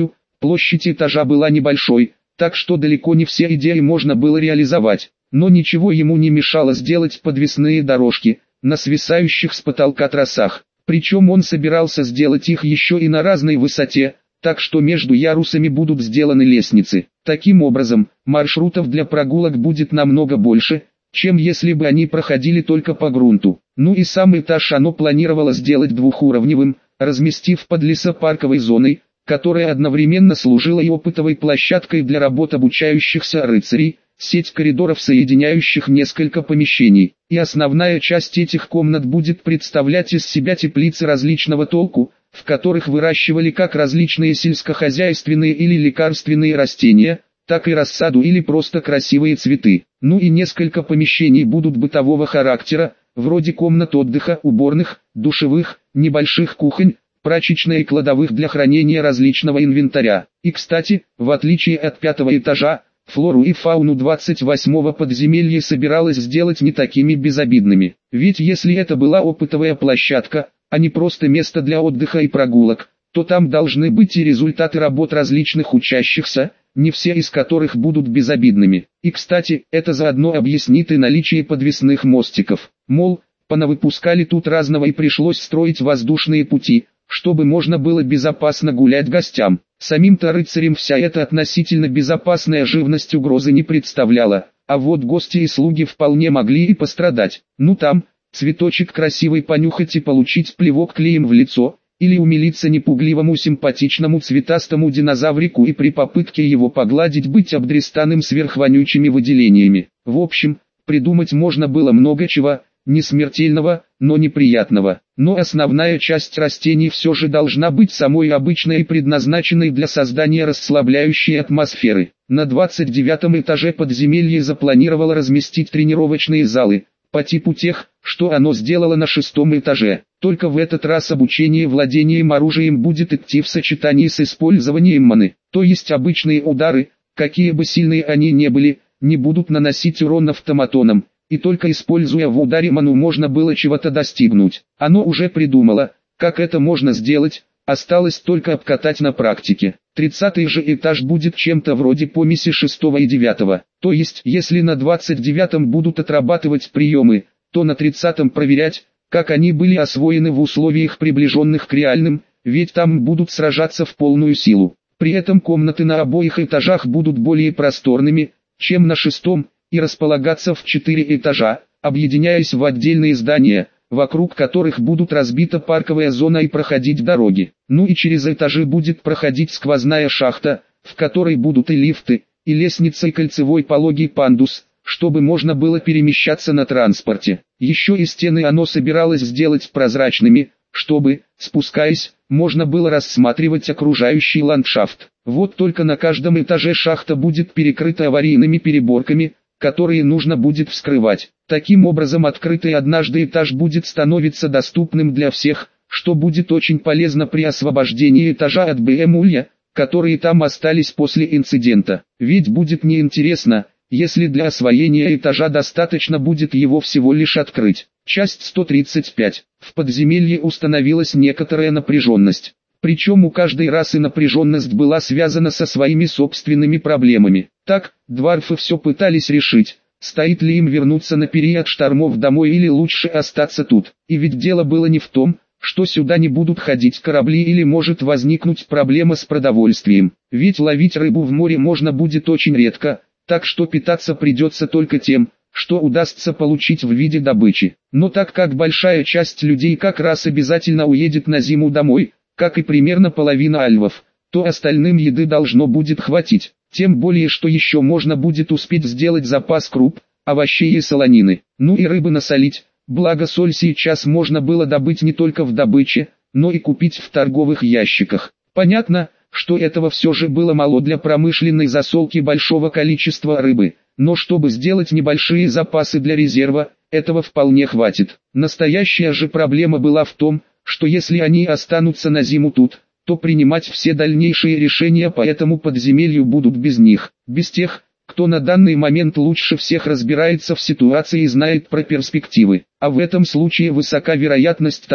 Площадь этажа была небольшой, так что далеко не все идеи можно было реализовать, но ничего ему не мешало сделать подвесные дорожки на свисающих с потолка тросах. Причем он собирался сделать их еще и на разной высоте, так что между ярусами будут сделаны лестницы. Таким образом, маршрутов для прогулок будет намного больше, чем если бы они проходили только по грунту. Ну и сам этаж оно планировало сделать двухуровневым, разместив под лесопарковой зоной, которая одновременно служила и опытовой площадкой для работ обучающихся рыцарей, сеть коридоров, соединяющих несколько помещений. И основная часть этих комнат будет представлять из себя теплицы различного толку, в которых выращивали как различные сельскохозяйственные или лекарственные растения, так и рассаду или просто красивые цветы. Ну и несколько помещений будут бытового характера, вроде комнат отдыха, уборных, душевых, небольших кухонь, прачечной и кладовых для хранения различного инвентаря. И кстати, в отличие от пятого этажа, флору и фауну двадцать восьмого подземелья собиралось сделать не такими безобидными. Ведь если это была опытовая площадка, а не просто место для отдыха и прогулок, то там должны быть и результаты работ различных учащихся, не все из которых будут безобидными. И кстати, это заодно объяснит и наличие подвесных мостиков. Мол, понавыпускали тут разного и пришлось строить воздушные пути, чтобы можно было безопасно гулять гостям. Самим-то рыцарям вся эта относительно безопасная живность угрозы не представляла, а вот гости и слуги вполне могли и пострадать. Ну там, цветочек красивый понюхать и получить плевок клеем в лицо, или умилиться непугливому симпатичному цветастому динозаврику и при попытке его погладить быть обдрестанным сверхвонючими выделениями. В общем, придумать можно было много чего, не смертельного, но неприятного. Но основная часть растений все же должна быть самой обычной и предназначенной для создания расслабляющей атмосферы. На двадцать девятом этаже подземелье запланировало разместить тренировочные залы, по типу тех, что оно сделало на шестом этаже. Только в этот раз обучение владением оружием будет идти в сочетании с использованием маны, то есть обычные удары, какие бы сильные они не были, не будут наносить урон автоматонам, и только используя в ударе ману можно было чего-то достигнуть. Оно уже придумало, как это можно сделать, осталось только обкатать на практике. тридцатый же этаж будет чем-то вроде помеси шестого и девятого, то есть если на двадцать девятом будут отрабатывать приемы, то на тридцатом проверять, как они были освоены в условиях приближенных к реальным, ведь там будут сражаться в полную силу. При этом комнаты на обоих этажах будут более просторными, чем на шестом, и располагаться в четыре этажа, объединяясь в отдельные здания, вокруг которых будут разбита парковая зона и проходить дороги. Ну и через этажи будет проходить сквозная шахта, в которой будут и лифты, и лестница и кольцевой пологий пандус, чтобы можно было перемещаться на транспорте. Еще и стены оно собиралось сделать прозрачными, чтобы, спускаясь, можно было рассматривать окружающий ландшафт. Вот только на каждом этаже шахта будет перекрыта аварийными переборками, которые нужно будет вскрывать. Таким образом открытый однажды этаж будет становиться доступным для всех, что будет очень полезно при освобождении этажа от БМ-улья, которые там остались после инцидента. Ведь будет неинтересно, если для освоения этажа достаточно будет его всего лишь открыть. Часть сто тридцать пять. В подземелье установилась некоторая напряженность. Причем у каждой расы напряженность была связана со своими собственными проблемами. Так, дварфы все пытались решить, стоит ли им вернуться на период штормов домой или лучше остаться тут. И ведь дело было не в том, что сюда не будут ходить корабли или может возникнуть проблема с продовольствием. Ведь ловить рыбу в море можно будет очень редко, так что питаться придется только тем, что удастся получить в виде добычи. Но так как большая часть людей как раз обязательно уедет на зиму домой, как и примерно половина альвов, то остальным еды должно будет хватить. Тем более, что еще можно будет успеть сделать запас круп, овощей и солонины. Ну и рыбы насолить, благо соль сейчас можно было добыть не только в добыче, но и купить в торговых ящиках. Понятно, что этого все же было мало для промышленной засолки большого количества рыбы, но чтобы сделать небольшие запасы для резерва, этого вполне хватит. Настоящая же проблема была в том, что если они останутся на зиму тут, то принимать все дальнейшие решения по этому подземелью будут без них, без тех, кто на данный момент лучше всех разбирается в ситуации и знает про перспективы. А в этом случае высока вероятность того,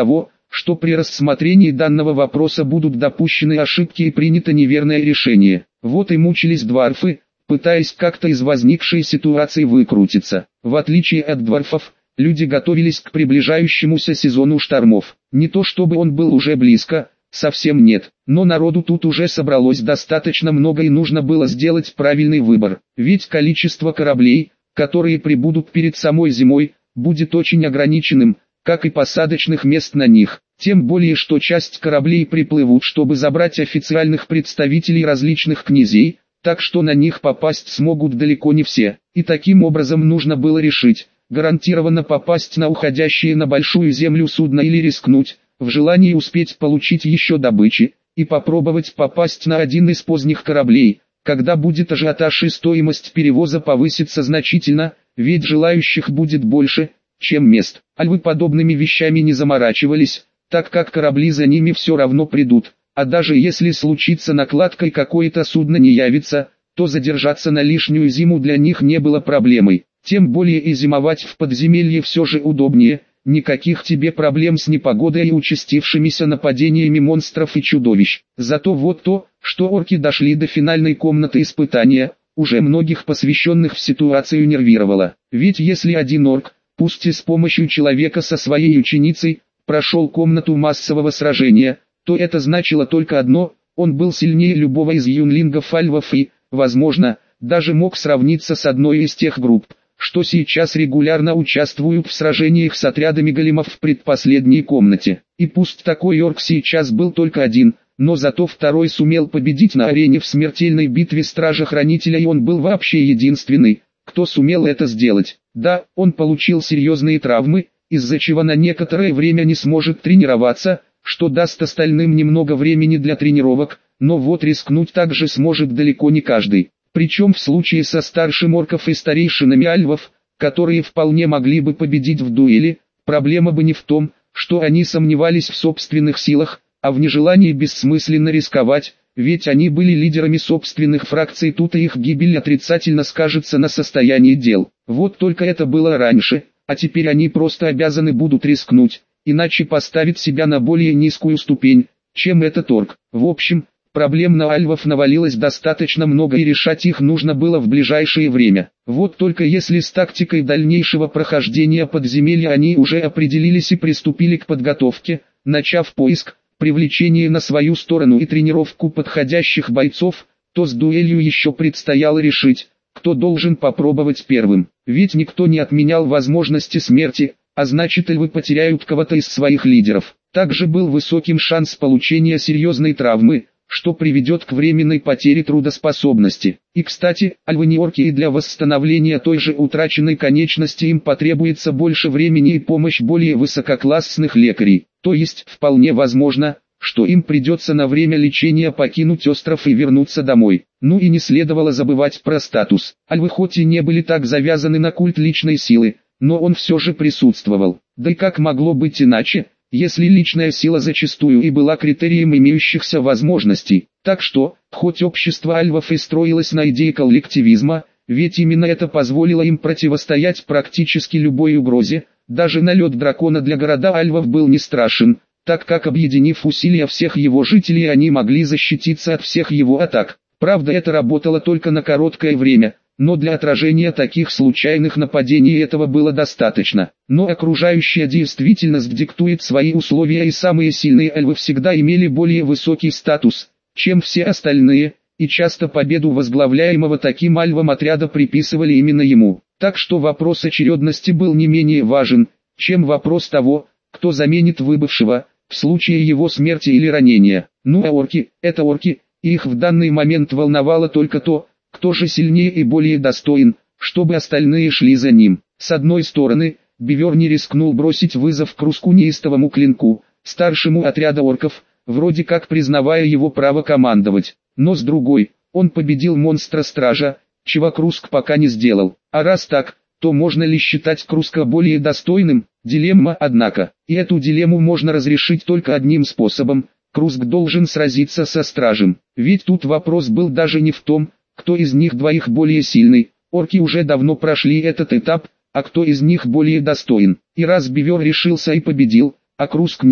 что при рассмотрении данного вопроса будут допущены ошибки и принято неверное решение. Вот и мучились дварфы, пытаясь как-то из возникшей ситуации выкрутиться. В отличие от дварфов, люди готовились к приближающемуся сезону штормов. Не то чтобы он был уже близко, совсем нет, но народу тут уже собралось достаточно много и нужно было сделать правильный выбор. Ведь количество кораблей, которые прибудут перед самой зимой, будет очень ограниченным, как и посадочных мест на них. Тем более, что часть кораблей приплывут, чтобы забрать официальных представителей различных князей, так что на них попасть смогут далеко не все. И таким образом нужно было решить, гарантированно попасть на уходящие на большую землю судно или рискнуть, в желании успеть получить еще добычи, и попробовать попасть на один из поздних кораблей, когда будет ажиотаж и стоимость перевоза повысится значительно, ведь желающих будет больше, чем мест. Альвы подобными вещами не заморачивались, так как корабли за ними все равно придут, а даже если случится накладка и какое-то судно не явится, то задержаться на лишнюю зиму для них не было проблемой. Тем более и зимовать в подземелье все же удобнее, никаких тебе проблем с непогодой и участившимися нападениями монстров и чудовищ. Зато вот то, что орки дошли до финальной комнаты испытания, уже многих посвященных в ситуацию нервировало. Ведь если один орк, пусть и с помощью человека со своей ученицей, прошел комнату массового сражения, то это значило только одно: он был сильнее любого из юнлингов-альвов и, возможно, даже мог сравниться с одной из тех групп, что сейчас регулярно участвуют в сражениях с отрядами големов в предпоследней комнате. И пусть такой орк сейчас был только один, но зато второй сумел победить на арене в смертельной битве Стража-Хранителя, и он был вообще единственный, кто сумел это сделать. Да, он получил серьезные травмы, из-за чего на некоторое время не сможет тренироваться, что даст остальным немного времени для тренировок, но вот рискнуть также сможет далеко не каждый. Причем в случае со старшим орков и старейшинами альвов, которые вполне могли бы победить в дуэли, проблема бы не в том, что они сомневались в собственных силах, а в нежелании бессмысленно рисковать, ведь они были лидерами собственных фракций, тут и их гибель отрицательно скажется на состоянии дел. Вот только это было раньше, а теперь они просто обязаны будут рискнуть, иначе поставить себя на более низкую ступень, чем этот орк. В общем, проблем на альвов навалилось достаточно много и решать их нужно было в ближайшее время. Вот только если с тактикой дальнейшего прохождения подземелья они уже определились и приступили к подготовке, начав поиск, привлечение на свою сторону и тренировку подходящих бойцов, то с дуэлью еще предстояло решить, кто должен попробовать первым. Ведь никто не отменял возможности смерти, а значит, альвы потеряют кого-то из своих лидеров. Также был высоким шанс получения серьезной травмы, что приведет к временной потере трудоспособности. И кстати, альвы не орки, и для восстановления той же утраченной конечности им потребуется больше времени и помощь более высококлассных лекарей. То есть, вполне возможно, что им придется на время лечения покинуть остров и вернуться домой. Ну и не следовало забывать про статус. Альвы хоть и не были так завязаны на культ личной силы, но он все же присутствовал. Да и как могло быть иначе, если личная сила зачастую и была критерием имеющихся возможностей. Так что, хоть общество альвов и строилось на идее коллективизма, ведь именно это позволило им противостоять практически любой угрозе, даже налет дракона для города альвов был не страшен, так как объединив усилия всех его жителей, они могли защититься от всех его атак. Правда, это работало только на короткое время, но для отражения таких случайных нападений этого было достаточно. Но окружающая действительность диктует свои условия, и самые сильные альвы всегда имели более высокий статус, чем все остальные, и часто победу возглавляемого таким альвом отряда приписывали именно ему. Так что вопрос очередности был не менее важен, чем вопрос того, кто заменит выбывшего, в случае его смерти или ранения. Ну а орки, это орки, и их в данный момент волновало только то, кто же сильнее и более достоин, чтобы остальные шли за ним. С одной стороны, Бивер не рискнул бросить вызов Круску неистовому клинку, старшему отряда орков, вроде как признавая его право командовать. Но с другой, он победил монстра-стража, чего Круск пока не сделал. А раз так, то можно ли считать Круска более достойным? Дилемма, однако. И эту дилемму можно разрешить только одним способом: Круск должен сразиться со стражем. Ведь тут вопрос был даже не в том, кто из них двоих более сильный. Орки уже давно прошли этот этап, а кто из них более достоин. И раз Бивер решился и победил, а Круск нет,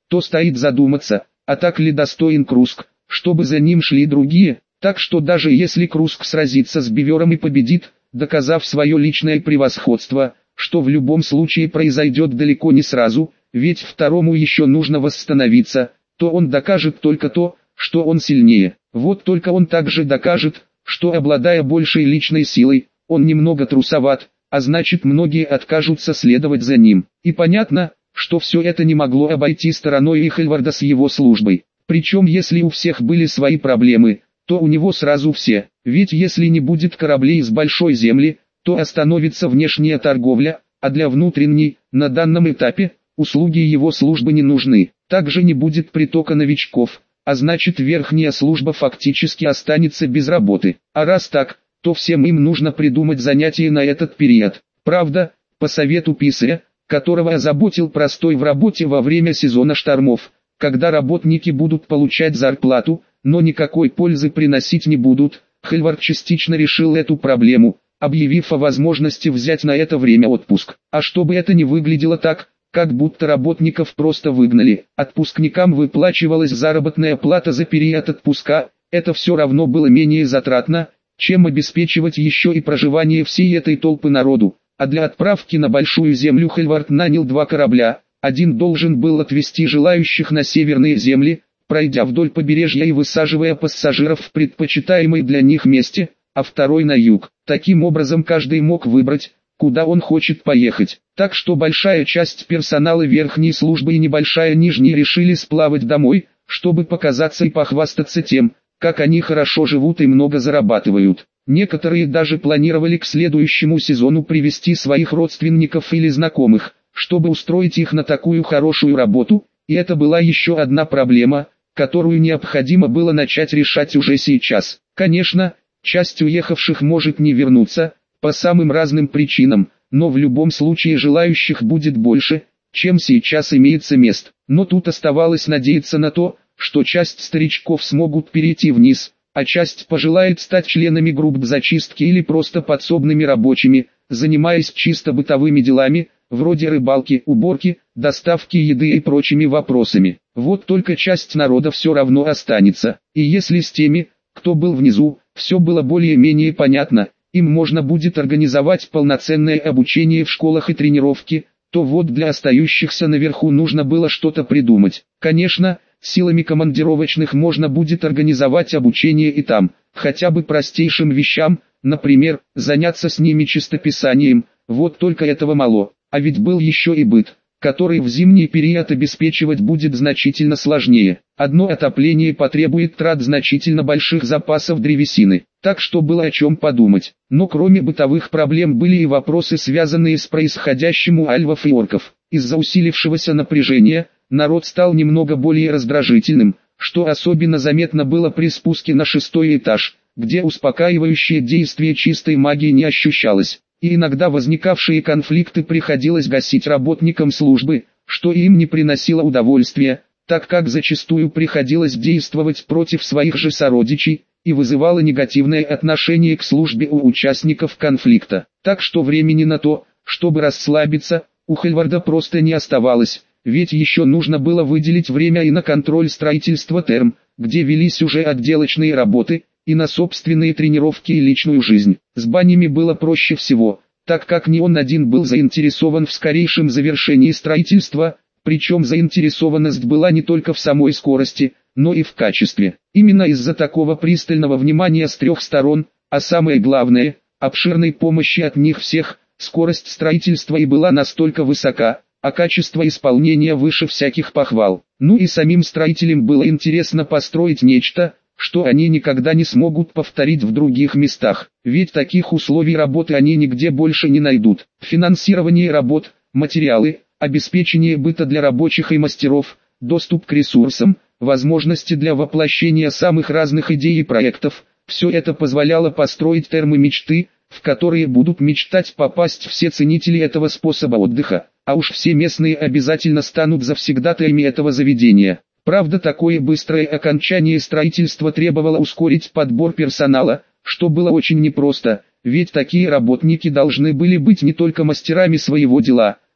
то стоит задуматься, а так ли достоин Круск, чтобы за ним шли другие. Так что даже если Круск сразится с Бивером и победит, доказав свое личное превосходство, что в любом случае произойдет далеко не сразу, ведь второму еще нужно восстановиться, то он докажет только то, что он сильнее. Вот только он также докажет, что обладая большей личной силой, он немного трусоват, а значит многие откажутся следовать за ним. И понятно, что все это не могло обойти стороной и Хельварда с его службой. Причем если у всех были свои проблемы, то у него сразу все. Ведь если не будет кораблей с большой земли, то остановится внешняя торговля, а для внутренней, на данном этапе, услуги его службы не нужны. Также не будет притока новичков, а значит верхняя служба фактически останется без работы. А раз так, то всем им нужно придумать занятие на этот период. Правда, по совету писаря, которого озаботил простой в работе во время сезона штормов, когда работники будут получать зарплату, но никакой пользы приносить не будут, Хельвард частично решил эту проблему, объявив о возможности взять на это время отпуск. А чтобы это не выглядело так, как будто работников просто выгнали, отпускникам выплачивалась заработная плата за период отпуска, это все равно было менее затратно, чем обеспечивать еще и проживание всей этой толпы народу. А для отправки на Большую Землю Хельвард нанял два корабля, один должен был отвезти желающих на северные земли, пройдя вдоль побережья и высаживая пассажиров в предпочитаемой для них месте, а второй на юг. Таким образом каждый мог выбрать, куда он хочет поехать. Так что большая часть персонала верхней службы и небольшая нижней решили сплавать домой, чтобы показаться и похвастаться тем, как они хорошо живут и много зарабатывают. Некоторые даже планировали к следующему сезону привести своих родственников или знакомых, чтобы устроить их на такую хорошую работу, и это была еще одна проблема, которую необходимо было начать решать уже сейчас. Конечно, часть уехавших может не вернуться, по самым разным причинам, но в любом случае желающих будет больше, чем сейчас имеется мест. Но тут оставалось надеяться на то, что часть старичков смогут перейти вниз, а часть пожелает стать членами групп зачистки или просто подсобными рабочими, занимаясь чисто бытовыми делами, вроде рыбалки, уборки, доставки еды и прочими вопросами. Вот только часть народа все равно останется. И если с теми, кто был внизу, все было более-менее понятно, им можно будет организовать полноценное обучение в школах и тренировки, то вот для остающихся наверху нужно было что-то придумать. Конечно, силами командировочных можно будет организовать обучение и там, хотя бы простейшим вещам, например, заняться с ними чистописанием, вот только этого мало. А ведь был еще и быт, который в зимний период обеспечивать будет значительно сложнее. Одно отопление потребует трат значительно больших запасов древесины, так что было о чем подумать. Но кроме бытовых проблем были и вопросы, связанные с происходящим у альвов и орков. Из-за усилившегося напряжения, народ стал немного более раздражительным, что особенно заметно было при спуске на шестой этаж, где успокаивающее действие чистой магии не ощущалось. И иногда возникавшие конфликты приходилось гасить работникам службы, что им не приносило удовольствия, так как зачастую приходилось действовать против своих же сородичей, и вызывало негативное отношение к службе у участников конфликта. Так что времени на то, чтобы расслабиться, у Хельварда просто не оставалось, ведь еще нужно было выделить время и на контроль строительства терм, где велись уже отделочные работы, и на собственные тренировки и личную жизнь. С банями было проще всего, так как не он один был заинтересован в скорейшем завершении строительства, причем заинтересованность была не только в самой скорости, но и в качестве. Именно из-за такого пристального внимания с трех сторон, а самое главное, обширной помощи от них всех, скорость строительства и была настолько высока, а качество исполнения выше всяких похвал. Ну и самим строителям было интересно построить нечто, что они никогда не смогут повторить в других местах, ведь таких условий работы они нигде больше не найдут. Финансирование работ, материалы, обеспечение быта для рабочих и мастеров, доступ к ресурсам, возможности для воплощения самых разных идей и проектов, все это позволяло построить термы мечты, в которые будут мечтать попасть все ценители этого способа отдыха, а уж все местные обязательно станут завсегдатаями этого заведения. Правда, такое быстрое окончание строительства требовало ускорить подбор персонала, что было очень непросто, ведь такие работники должны были быть не только мастерами своего дела,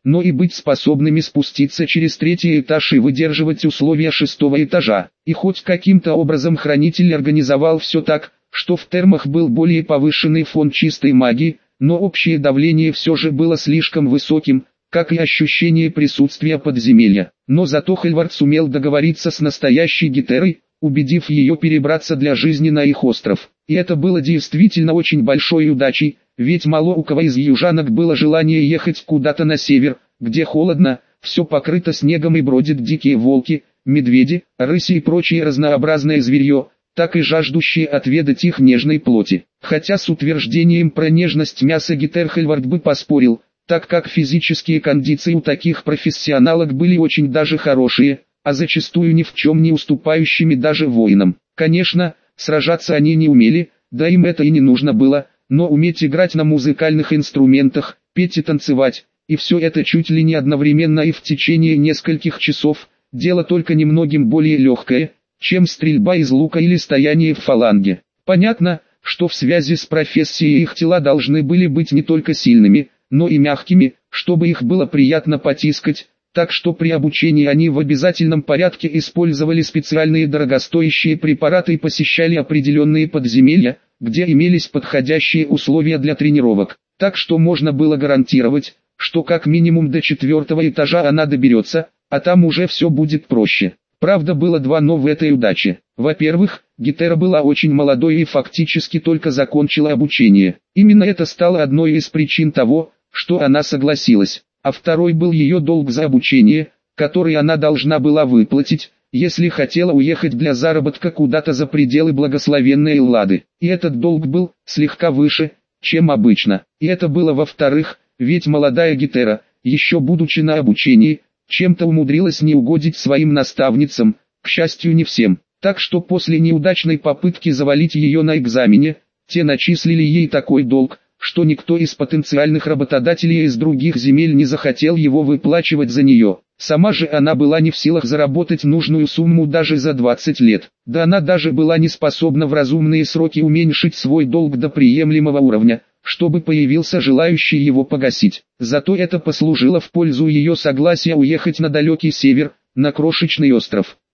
но и быть способными спуститься через третий этаж и выдерживать условия шестого этажа. И хоть каким-то образом хранитель организовал все так, что в термах был более повышенный фон чистой магии, но общее давление все же было слишком высоким, как и ощущение присутствия подземелья. Но зато Хельвард сумел договориться с настоящей Гетерой, убедив ее перебраться для жизни на их остров. И это было действительно очень большой удачей, ведь мало у кого из южанок было желание ехать куда-то на север, где холодно, все покрыто снегом и бродят дикие волки, медведи, рыси и прочее разнообразное зверье, так и жаждущие отведать их нежной плоти. Хотя с утверждением про нежность мяса Гетер Хельвард бы поспорил, так как физические кондиции у таких профессионалок были очень даже хорошие, а зачастую ни в чем не уступающими даже воинам. Конечно, сражаться они не умели, да им это и не нужно было, но уметь играть на музыкальных инструментах, петь и танцевать, и все это чуть ли не одновременно и в течение нескольких часов, дело только немногим более легкое, чем стрельба из лука или стояние в фаланге. Понятно, что в связи с профессией их тела должны были быть не только сильными, но и мягкими, чтобы их было приятно потискать, так что при обучении они в обязательном порядке использовали специальные дорогостоящие препараты и посещали определенные подземелья, где имелись подходящие условия для тренировок. Так что можно было гарантировать, что как минимум до четвертого этажа она доберется, а там уже все будет проще. Правда, было два «но» в этой удаче. Во-первых, Гетера была очень молодой и фактически только закончила обучение. Именно это стало одной из причин того, что она согласилась. А второй был ее долг за обучение, который она должна была выплатить, если хотела уехать для заработка куда-то за пределы благословенной Эллады. И этот долг был слегка выше, чем обычно. И это было во-вторых, ведь молодая Гетера, еще будучи на обучении, чем-то умудрилась не угодить своим наставницам, к счастью не всем. Так что после неудачной попытки завалить ее на экзамене, те начислили ей такой долг, что никто из потенциальных работодателей из других земель не захотел его выплачивать за нее. Сама же она была не в силах заработать нужную сумму даже за двадцать лет. Да она даже была не способна в разумные сроки уменьшить свой долг до приемлемого уровня, чтобы появился желающий его погасить. Зато это послужило в пользу ее согласия уехать на далекий север, на крошечный остров.